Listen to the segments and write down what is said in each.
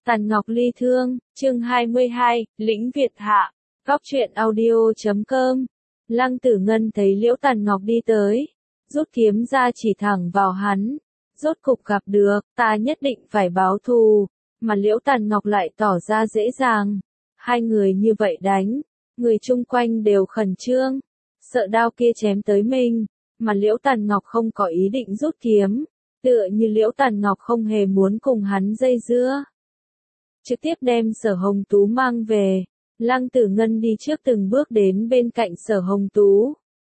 Tàn Ngọc ly thương, chương 22, Lĩnh Việt Hạ, Góc truyện audio.com. Lăng Tử Ngân thấy Liễu Tàn Ngọc đi tới, rút kiếm ra chỉ thẳng vào hắn. Rốt cục gặp được, ta nhất định phải báo thù, mà Liễu Tàn Ngọc lại tỏ ra dễ dàng. Hai người như vậy đánh, người chung quanh đều khẩn trương, sợ đao kia chém tới mình, mà Liễu Tàn Ngọc không có ý định rút kiếm, tựa như Liễu Tàn Ngọc không hề muốn cùng hắn dây dưa. Trực tiếp đem Sở Hồng Tú mang về, Lăng Tử Ngân đi trước từng bước đến bên cạnh Sở Hồng Tú.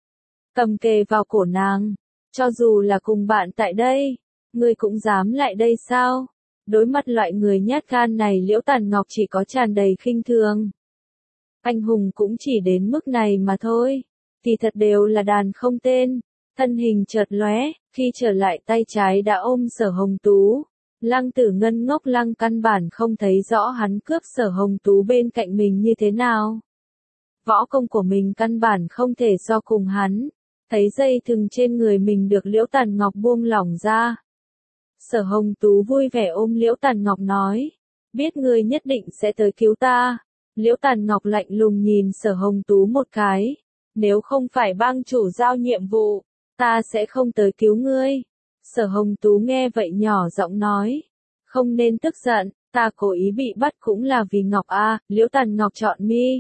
Cầm kề vào cổ nàng, cho dù là cùng bạn tại đây, ngươi cũng dám lại đây sao? Đối mặt loại người nhát gan này Liễu Tàn Ngọc chỉ có tràn đầy khinh thường. Anh hùng cũng chỉ đến mức này mà thôi, thì thật đều là đàn không tên. Thân hình chợt lóe, khi trở lại tay trái đã ôm Sở Hồng Tú. Lăng Tử Ngân ngốc lăng căn bản không thấy rõ hắn cướp Sở Hồng Tú bên cạnh mình như thế nào. Võ công của mình căn bản không thể so cùng hắn. Thấy dây thừng trên người mình được Liễu Tàn Ngọc buông lỏng ra. Sở Hồng Tú vui vẻ ôm Liễu Tàn Ngọc nói, biết ngươi nhất định sẽ tới cứu ta. Liễu Tàn Ngọc lạnh lùng nhìn Sở Hồng Tú một cái, nếu không phải bang chủ giao nhiệm vụ, ta sẽ không tới cứu ngươi. Sở Hồng Tú nghe vậy nhỏ giọng nói, không nên tức giận, ta cố ý bị bắt cũng là vì Ngọc a. Liễu Tàn Ngọc chọn mi.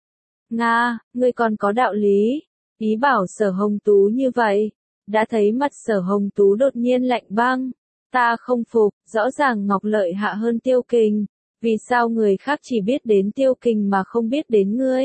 Nga, ngươi còn có đạo lý, ý bảo Sở Hồng Tú như vậy. Đã thấy mặt Sở Hồng Tú đột nhiên lạnh băng, ta không phục, rõ ràng Ngọc lợi hạ hơn Tiêu Kình, vì sao người khác chỉ biết đến Tiêu Kình mà không biết đến ngươi?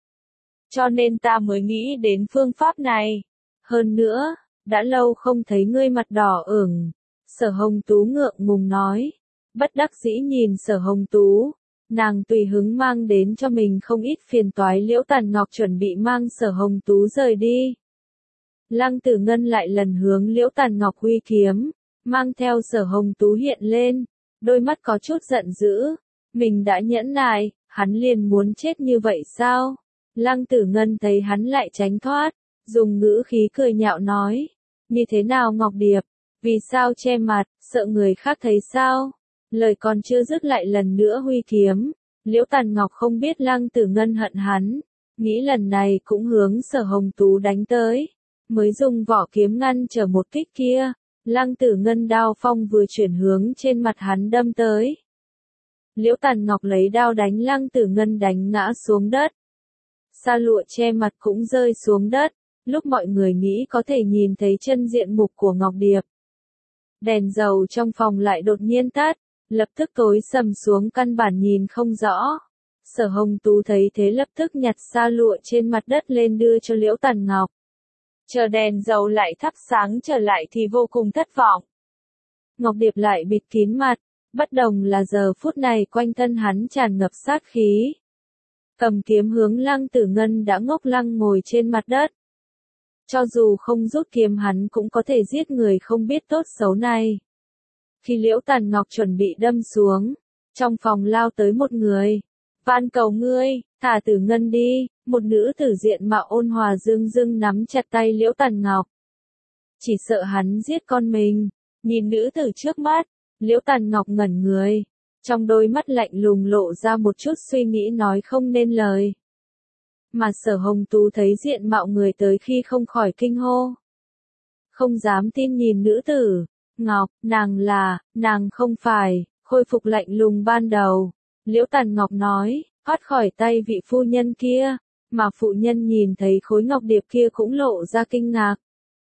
Cho nên ta mới nghĩ đến phương pháp này. Hơn nữa, đã lâu không thấy ngươi mặt đỏ ửng. Sở Hồng Tú ngượng ngùng nói. Bất đắc dĩ nhìn Sở Hồng Tú. Nàng tùy hứng mang đến cho mình không ít phiền toái. Liễu Tàn Ngọc chuẩn bị mang Sở Hồng Tú rời đi. Lăng Tử Ngân lại lần hướng Liễu Tàn Ngọc huy kiếm, mang theo Sở Hồng Tú hiện lên. Đôi mắt có chút giận dữ. Mình đã nhẫn nại, hắn liền muốn chết như vậy sao? Lăng Tử Ngân thấy hắn lại tránh thoát, dùng ngữ khí cười nhạo nói, như thế nào Ngọc Điệp, vì sao che mặt, sợ người khác thấy sao? Lời còn chưa dứt lại lần nữa huy kiếm. Liễu Tàn Ngọc không biết Lăng Tử Ngân hận hắn, nghĩ lần này cũng hướng Sở Hồng Tú đánh tới, mới dùng vỏ kiếm ngăn trở một kích kia. Lăng Tử Ngân đao phong vừa chuyển hướng trên mặt hắn đâm tới. Liễu Tàn Ngọc lấy đao đánh Lăng Tử Ngân đánh ngã xuống đất. Sa lụa che mặt cũng rơi xuống đất, lúc mọi người nghĩ có thể nhìn thấy chân diện mục của Ngọc Điệp. Đèn dầu trong phòng lại đột nhiên tắt, lập tức tối sầm xuống căn bản nhìn không rõ. Sở Hồng Tú thấy thế lập tức nhặt sa lụa trên mặt đất lên đưa cho Liễu Tàn Ngọc. Chờ đèn dầu lại thắp sáng trở lại thì vô cùng thất vọng. Ngọc Điệp lại bịt kín mặt, bất đồng là giờ phút này quanh thân hắn tràn ngập sát khí. Cầm kiếm hướng Lăng Tử Ngân đã ngốc lăng ngồi trên mặt đất. Cho dù không rút kiếm hắn cũng có thể giết người không biết tốt xấu này. Khi Liễu Tàn Ngọc chuẩn bị đâm xuống, trong phòng lao tới một người. Van cầu ngươi, thả Tử Ngân đi. Một nữ tử diện mạo ôn hòa dương dương nắm chặt tay Liễu Tàn Ngọc. Chỉ sợ hắn giết con mình. Nhìn nữ tử trước mắt, Liễu Tàn Ngọc ngẩn người. Trong đôi mắt lạnh lùng lộ ra một chút suy nghĩ nói không nên lời. Mà Sở Hồng Tú thấy diện mạo người tới khi không khỏi kinh hô. Không dám tin nhìn nữ tử. Ngọc, nàng không phải, khôi phục lạnh lùng ban đầu. Liễu Tàn Ngọc nói, thoát khỏi tay vị phu nhân kia. Mà phụ nhân nhìn thấy khối ngọc điệp kia cũng lộ ra kinh ngạc.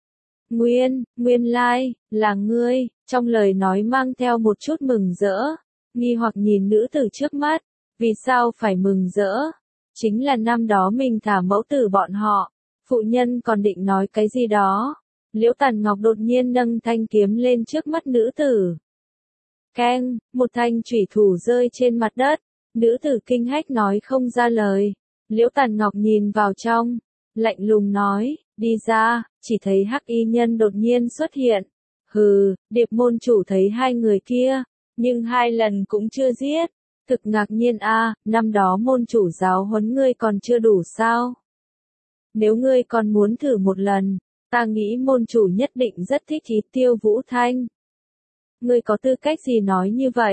Nguyên lai, là ngươi, trong lời nói mang theo một chút mừng rỡ. Nghi hoặc nhìn nữ tử trước mắt, vì sao phải mừng rỡ? Chính là năm đó mình thả mẫu tử bọn họ. Phụ nhân còn định nói cái gì đó. Liễu Tàn Ngọc đột nhiên nâng thanh kiếm lên trước mắt nữ tử. Keng, một thanh chủy thủ rơi trên mặt đất. Nữ tử kinh hách nói không ra lời. Liễu Tàn Ngọc nhìn vào trong, lạnh lùng nói, đi ra, chỉ thấy hắc y nhân đột nhiên xuất hiện. Hừ, Điệp môn chủ thấy hai người kia, nhưng hai lần cũng chưa giết. Thực ngạc nhiên a, năm đó môn chủ giáo huấn ngươi còn chưa đủ sao? Nếu ngươi còn muốn thử một lần, ta nghĩ môn chủ nhất định rất thích Tiêu Vũ Thanh. Ngươi có tư cách gì nói như vậy?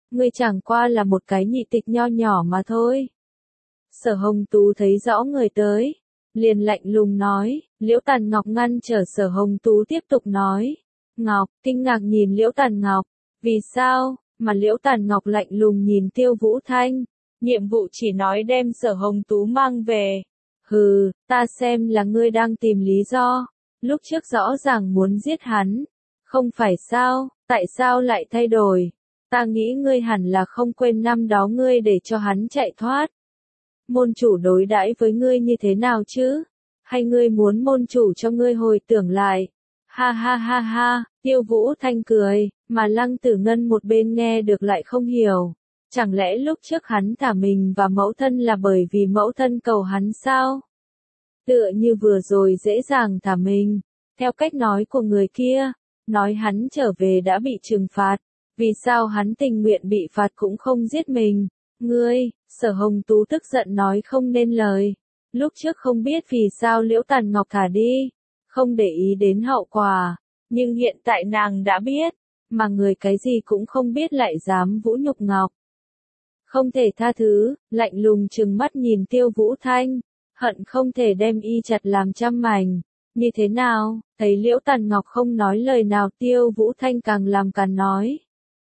ngươi chẳng qua là một cái nhị tịch nho nhỏ mà thôi. Sở Hồng Tú thấy rõ người tới, liền lạnh lùng nói, Liễu Tàn Ngọc ngăn trở Sở Hồng Tú tiếp tục nói. Ngọc, kinh ngạc nhìn Liễu Tàn Ngọc, vì sao, mà Liễu Tàn Ngọc lạnh lùng nhìn Tiêu Vũ Thanh, nhiệm vụ chỉ nói đem Sở Hồng Tú mang về. Hừ, ta xem là ngươi đang tìm lý do, lúc trước rõ ràng muốn giết hắn, không phải sao, tại sao lại thay đổi? Ta nghĩ ngươi hẳn là không quên năm đó ngươi để cho hắn chạy thoát. Môn chủ đối đãi với ngươi như thế nào chứ? Hay ngươi muốn môn chủ cho ngươi hồi tưởng lại? Ha ha ha ha, Tiêu Vũ Thanh cười, mà Lăng Tử Ngân một bên nghe được lại không hiểu. Chẳng lẽ lúc trước hắn thả mình và mẫu thân là bởi vì mẫu thân cầu hắn sao? Tựa như vừa rồi dễ dàng thả mình, theo cách nói của người kia, nói hắn trở về đã bị trừng phạt, vì sao hắn tình nguyện bị phạt cũng không giết mình? Ngươi, Sở Hồng Tú tức giận nói không nên lời, lúc trước không biết vì sao Liễu Tàn Ngọc thả đi, không để ý đến hậu quả, nhưng hiện tại nàng đã biết, mà người cái gì cũng không biết lại dám vũ nhục Ngọc. Không thể tha thứ, lạnh lùng trừng mắt nhìn Tiêu Vũ Thanh, hận không thể đem y chặt làm trăm mảnh. Như thế nào, thấy Liễu Tàn Ngọc không nói lời nào Tiêu Vũ Thanh càng làm càng nói.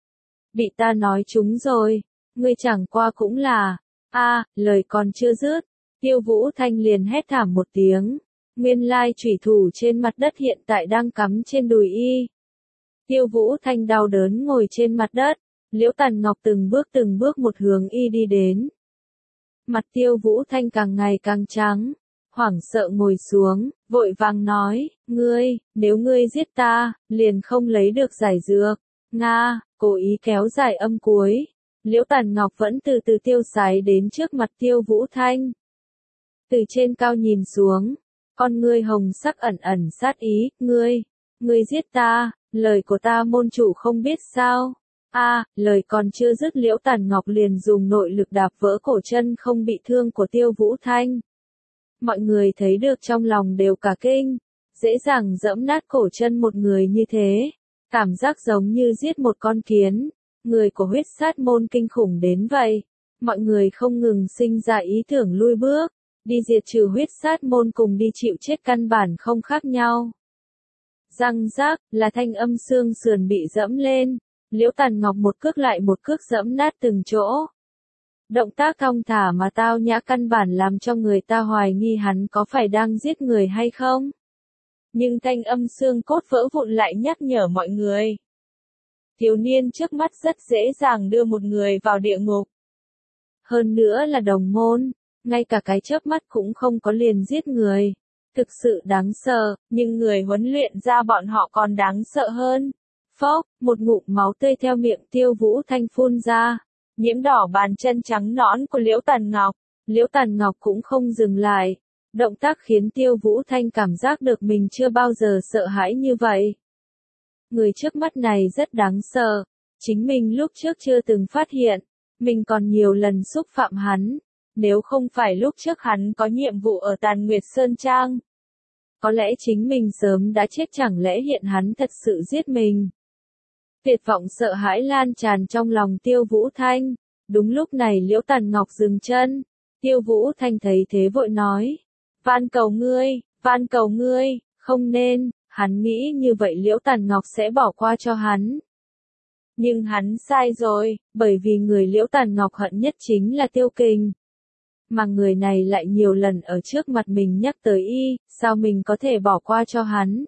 Bị ta nói trúng rồi, ngươi chẳng qua cũng là, lời còn chưa dứt, Tiêu Vũ Thanh liền hét thảm một tiếng, nguyên lai chủy thủ trên mặt đất hiện tại đang cắm trên đùi y. Tiêu Vũ Thanh đau đớn ngồi trên mặt đất, Liễu Tàn Ngọc từng bước một hướng y đi đến. Mặt Tiêu Vũ Thanh càng ngày càng trắng, hoảng sợ ngồi xuống, vội vàng nói, ngươi, nếu ngươi giết ta, liền không lấy được giải dược. Nga, cố ý kéo dài âm cuối. Liễu Tàn Ngọc vẫn từ từ tiêu sái đến trước mặt Tiêu Vũ Thanh. Từ trên cao nhìn xuống, con ngươi hồng sắc ẩn ẩn sát ý, ngươi giết ta, lời của ta môn chủ không biết sao? Lời còn chưa dứt Liễu Tàn Ngọc liền dùng nội lực đạp vỡ cổ chân không bị thương của Tiêu Vũ Thanh. Mọi người thấy được trong lòng đều cả kinh, dễ dàng giẫm nát cổ chân một người như thế, cảm giác giống như giết một con kiến, người của huyết sát môn kinh khủng đến vậy. Mọi người không ngừng sinh ra ý tưởng lui bước, đi diệt trừ huyết sát môn cùng đi chịu chết căn bản không khác nhau. Răng rác, là thanh âm xương sườn bị dẫm lên, Liễu Tàn Ngọc một cước lại một cước dẫm nát từng chỗ. Động tác thong thả mà tao nhã căn bản làm cho người ta hoài nghi hắn có phải đang giết người hay không. Nhưng thanh âm xương cốt vỡ vụn lại nhắc nhở mọi người. Thiếu niên trước mắt rất dễ dàng đưa một người vào địa ngục. Hơn nữa là đồng môn, ngay cả cái chớp mắt cũng không có liền giết người. Thực sự đáng sợ, nhưng người huấn luyện ra bọn họ còn đáng sợ hơn. Phốc, một ngụm máu tươi theo miệng Tiêu Vũ Thanh phun ra, nhiễm đỏ bàn chân trắng nõn của Liễu Tàn Ngọc. Liễu Tàn Ngọc cũng không dừng lại. Động tác khiến Tiêu Vũ Thanh cảm giác được mình chưa bao giờ sợ hãi như vậy. Người trước mắt này rất đáng sợ. Chính mình lúc trước chưa từng phát hiện. Mình còn nhiều lần xúc phạm hắn. Nếu không phải lúc trước hắn có nhiệm vụ ở Tàn Nguyệt Sơn Trang, có lẽ chính mình sớm đã chết, chẳng lẽ hiện hắn thật sự giết mình. Tuyệt vọng sợ hãi lan tràn trong lòng Tiêu Vũ Thanh. Đúng lúc này Liễu Tàn Ngọc dừng chân. Tiêu Vũ Thanh thấy thế vội nói. Van cầu ngươi, không nên, hắn nghĩ như vậy Liễu Tàn Ngọc sẽ bỏ qua cho hắn. Nhưng hắn sai rồi, bởi vì người Liễu Tàn Ngọc hận nhất chính là Tiêu Kình. Mà người này lại nhiều lần ở trước mặt mình nhắc tới y, sao mình có thể bỏ qua cho hắn.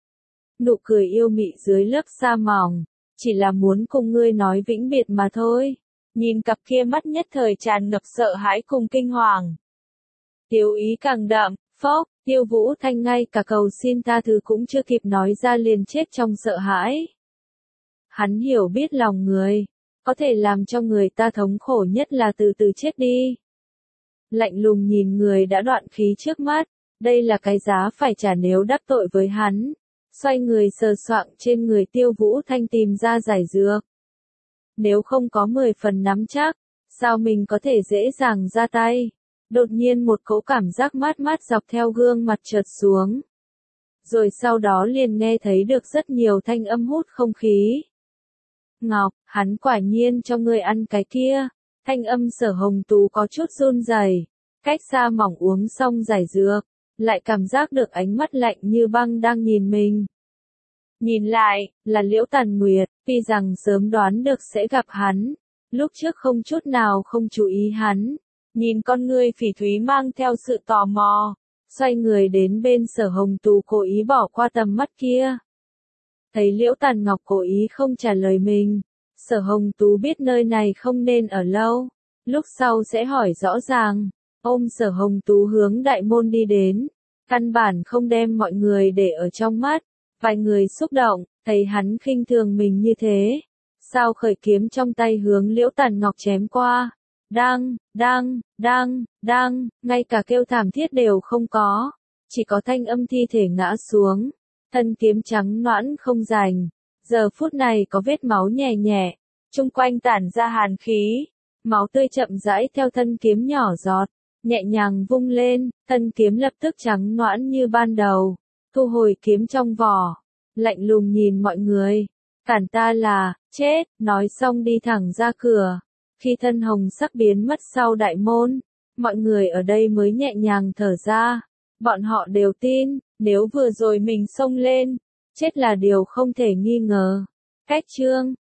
Nụ cười yêu mị dưới lớp sa mỏng, chỉ là muốn cùng ngươi nói vĩnh biệt mà thôi. Nhìn cặp kia mắt nhất thời tràn ngập sợ hãi cùng kinh hoàng. Tiêu ý càng đậm, phốc, Tiêu Vũ Thanh ngay cả cầu xin tha thứ cũng chưa kịp nói ra liền chết trong sợ hãi. Hắn hiểu biết lòng người, có thể làm cho người ta thống khổ nhất là từ từ chết đi. Lạnh lùng nhìn người đã đoạn khí trước mắt, đây là cái giá phải trả nếu đắc tội với hắn. Xoay người sờ soạng trên người Tiêu Vũ Thanh tìm ra giải dược. Nếu không có 10 phần nắm chắc, sao mình có thể dễ dàng ra tay? Đột nhiên một cỗ cảm giác mát mát dọc theo gương mặt chợt xuống. Rồi sau đó liền nghe thấy được rất nhiều thanh âm hút không khí. Ngọc, hắn quả nhiên cho ngươi ăn cái kia. Thanh âm Sở Hồng Tú có chút run rẩy, cách xa mỏng uống xong giải dược, lại cảm giác được ánh mắt lạnh như băng đang nhìn mình. Nhìn lại, là Liễu Tàn Nguyệt, tuy rằng sớm đoán được sẽ gặp hắn, lúc trước không chút nào không chú ý hắn, nhìn con ngươi phỉ thúy mang theo sự tò mò, xoay người đến bên Sở Hồng Tú cố ý bỏ qua tầm mắt kia. Thấy Liễu Tàn Ngọc cố ý không trả lời mình, Sở Hồng Tú biết nơi này không nên ở lâu, lúc sau sẽ hỏi rõ ràng, ôm Sở Hồng Tú hướng đại môn đi đến, căn bản không đem mọi người để ở trong mắt, vài người xúc động, thấy hắn khinh thường mình như thế, sao khởi kiếm trong tay hướng Liễu Tàn Ngọc chém qua, ngay cả kêu thảm thiết đều không có, chỉ có thanh âm thi thể ngã xuống. Thân kiếm trắng nõn không rành, giờ phút này có vết máu nhẹ nhẹ, chung quanh tản ra hàn khí, máu tươi chậm rãi theo thân kiếm nhỏ giọt, nhẹ nhàng vung lên, thân kiếm lập tức trắng nõn như ban đầu, thu hồi kiếm trong vỏ, lạnh lùng nhìn mọi người, cản ta là, chết, nói xong đi thẳng ra cửa, khi thân hồng sắc biến mất sau đại môn, mọi người ở đây mới nhẹ nhàng thở ra, bọn họ đều tin, nếu vừa rồi mình xông lên, chết là điều không thể nghi ngờ. Cách chương